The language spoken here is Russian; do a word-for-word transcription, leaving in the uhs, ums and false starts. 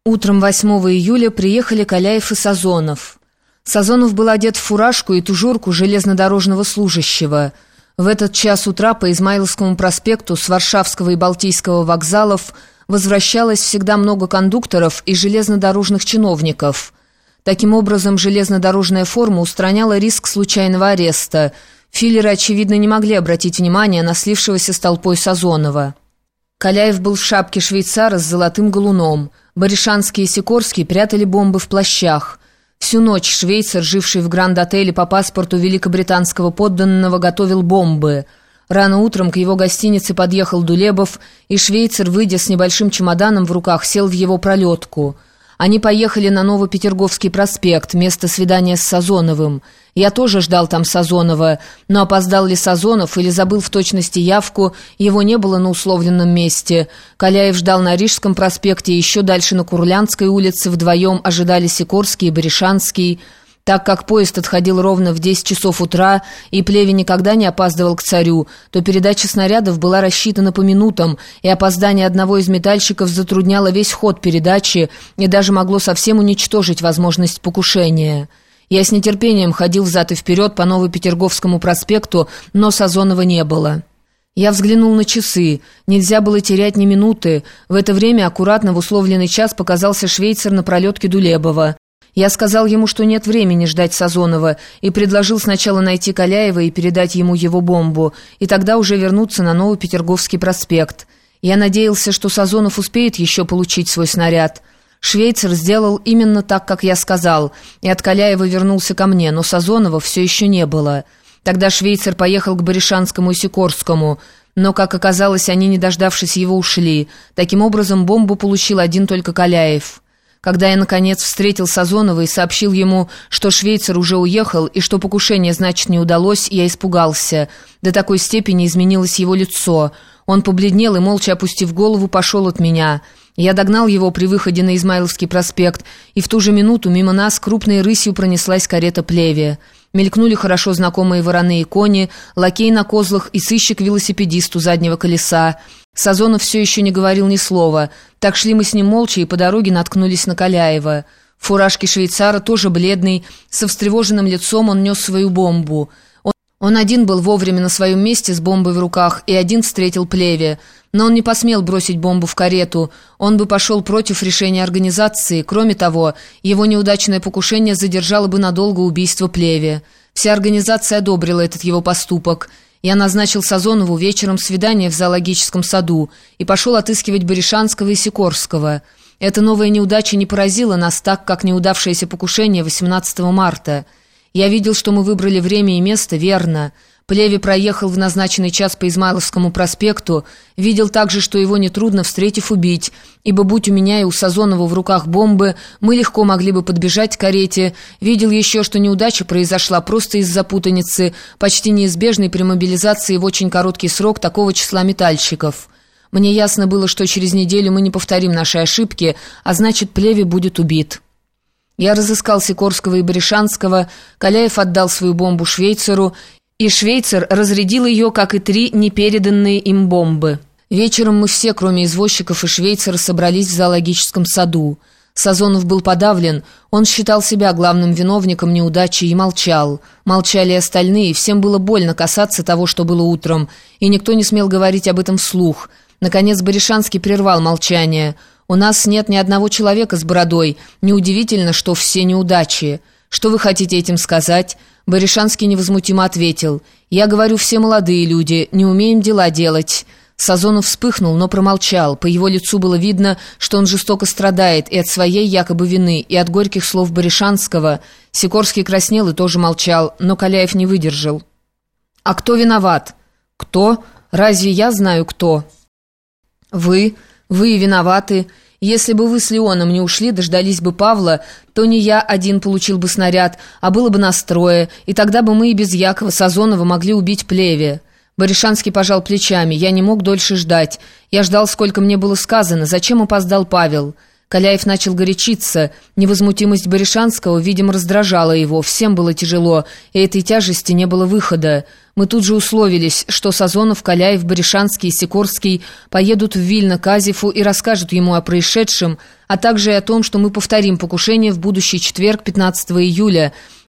Утром восьмого июля приехали Каляев и Сазонов. Сазонов был одет в фуражку и тужурку железнодорожного служащего. В этот час утра по Измайловскому проспекту с Варшавского и Балтийского вокзалов возвращалось всегда много кондукторов и железнодорожных чиновников. Таким образом, железнодорожная форма устраняла риск случайного ареста. Филлеры, очевидно, не могли обратить внимание на слившегося с толпой Сазонова. Каляев был в шапке швейцара с золотым галуном. Баришанский и Сикорский прятали бомбы в плащах. Всю ночь швейцар, живший в Гранд-отеле по паспорту великобританского подданного, готовил бомбы. Рано утром к его гостинице подъехал Дулебов, и швейцар, выйдя с небольшим чемоданом в руках, сел в его пролетку. Они поехали на Новопетерговский проспект, место свидания с Сазоновым. Я тоже ждал там Сазонова, но опоздал ли Сазонов или забыл в точности явку, его не было на условленном месте. Каляев ждал на Рижском проспекте, еще дальше на Курлянской улице вдвоем ожидали Сикорский и Баришанский. Так как поезд отходил ровно в десять часов утра, и Плеве никогда не опаздывал к царю, то передача снарядов была рассчитана по минутам, и опоздание одного из метальщиков затрудняло весь ход передачи и даже могло совсем уничтожить возможность покушения. Я с нетерпением ходил взад и вперед по Новопетерговскому проспекту, но Сазонова не было. Я взглянул на часы. Нельзя было терять ни минуты. В это время аккуратно в условленный час показался швейцар на пролетке Дулебова. Я сказал ему, что нет времени ждать Сазонова, и предложил сначала найти Каляева и передать ему его бомбу, и тогда уже вернуться на Новопетерговский проспект. Я надеялся, что Сазонов успеет еще получить свой снаряд. Швейцар сделал именно так, как я сказал, и от Каляева вернулся ко мне, но Сазонова все еще не было. Тогда швейцар поехал к Баришанскому и Сикорскому, но, как оказалось, они, не дождавшись его, ушли. Таким образом, бомбу получил один только Каляев. Когда я, наконец, встретил Сазонова и сообщил ему, что швейцар уже уехал и что покушение, значит, не удалось, я испугался. До такой степени изменилось его лицо. Он побледнел и, молча опустив голову, пошел от меня. Я догнал его при выходе на Измайловский проспект, и в ту же минуту мимо нас крупной рысью пронеслась карета Плеве. Мелькнули хорошо знакомые вороные кони, лакей на козлах и сыщик-велосипедист у заднего колеса. Сазонов все еще не говорил ни слова. Так шли мы с ним молча и по дороге наткнулись на Каляева. В фуражке швейцара, тоже бледный, со встревоженным лицом он нес свою бомбу. Он, он один был вовремя на своем месте с бомбой в руках, и один встретил Плеве. Но он не посмел бросить бомбу в карету. Он бы пошел против решения организации. Кроме того, его неудачное покушение задержало бы надолго убийство Плеве. Вся организация одобрила этот его поступок. Я назначил Сазонову вечером свидание в зоологическом саду и пошел отыскивать Баришанского и Сикорского. Эта новая неудача не поразила нас так, как неудавшееся покушение восемнадцатого марта. Я видел, что мы выбрали время и место верно. Плеве проехал в назначенный час по Измайловскому проспекту, видел также, что его нетрудно, встретив, убить, ибо, будь у меня и у Сазонова в руках бомбы, мы легко могли бы подбежать к карете. Видел еще, что неудача произошла просто из-за путаницы, почти неизбежной при мобилизации в очень короткий срок такого числа метальщиков. Мне ясно было, что через неделю мы не повторим наши ошибки, а значит, Плеве будет убит. Я разыскал Сикорского и Баришанского, Каляев отдал свою бомбу швейцару, и швейцар разрядил ее, как и три непереданные им бомбы. Вечером мы все, кроме извозчиков и швейцара, собрались в зоологическом саду. Сазонов был подавлен, он считал себя главным виновником неудачи и молчал. Молчали и остальные, всем было больно касаться того, что было утром, и никто не смел говорить об этом вслух. Наконец Баришанский прервал молчание. «У нас нет ни одного человека с бородой. Неудивительно, что все неудачи. Что вы хотите этим сказать?» Баришанский невозмутимо ответил: «Я говорю, все молодые люди, не умеем дела делать». Сазонов вспыхнул, но промолчал. По его лицу было видно, что он жестоко страдает и от своей якобы вины, и от горьких слов Баришанского. Сикорский краснел и тоже молчал, но Каляев не выдержал. «А кто виноват?» «Кто? Разве я знаю, кто?» «Вы. Вы виноваты. Если бы вы с Леоном не ушли, дождались бы Павла, то не я один получил бы снаряд, а было бы нас трое, и тогда бы мы и без Якова Сазонова могли убить Плеве». Баришанский пожал плечами. «Я не мог дольше ждать. Я ждал, сколько мне было сказано. Зачем опоздал Павел?» Каляев начал горячиться. Невозмутимость Баришанского, видимо, раздражала его. Всем было тяжело, и этой тяжести не было выхода. Мы тут же условились, что Сазонов, Каляев, Баришанский и Сикорский поедут в Вильно к Азефу и расскажут ему о происшедшем, а также и о том, что мы повторим покушение в будущий четверг, пятнадцатого июля,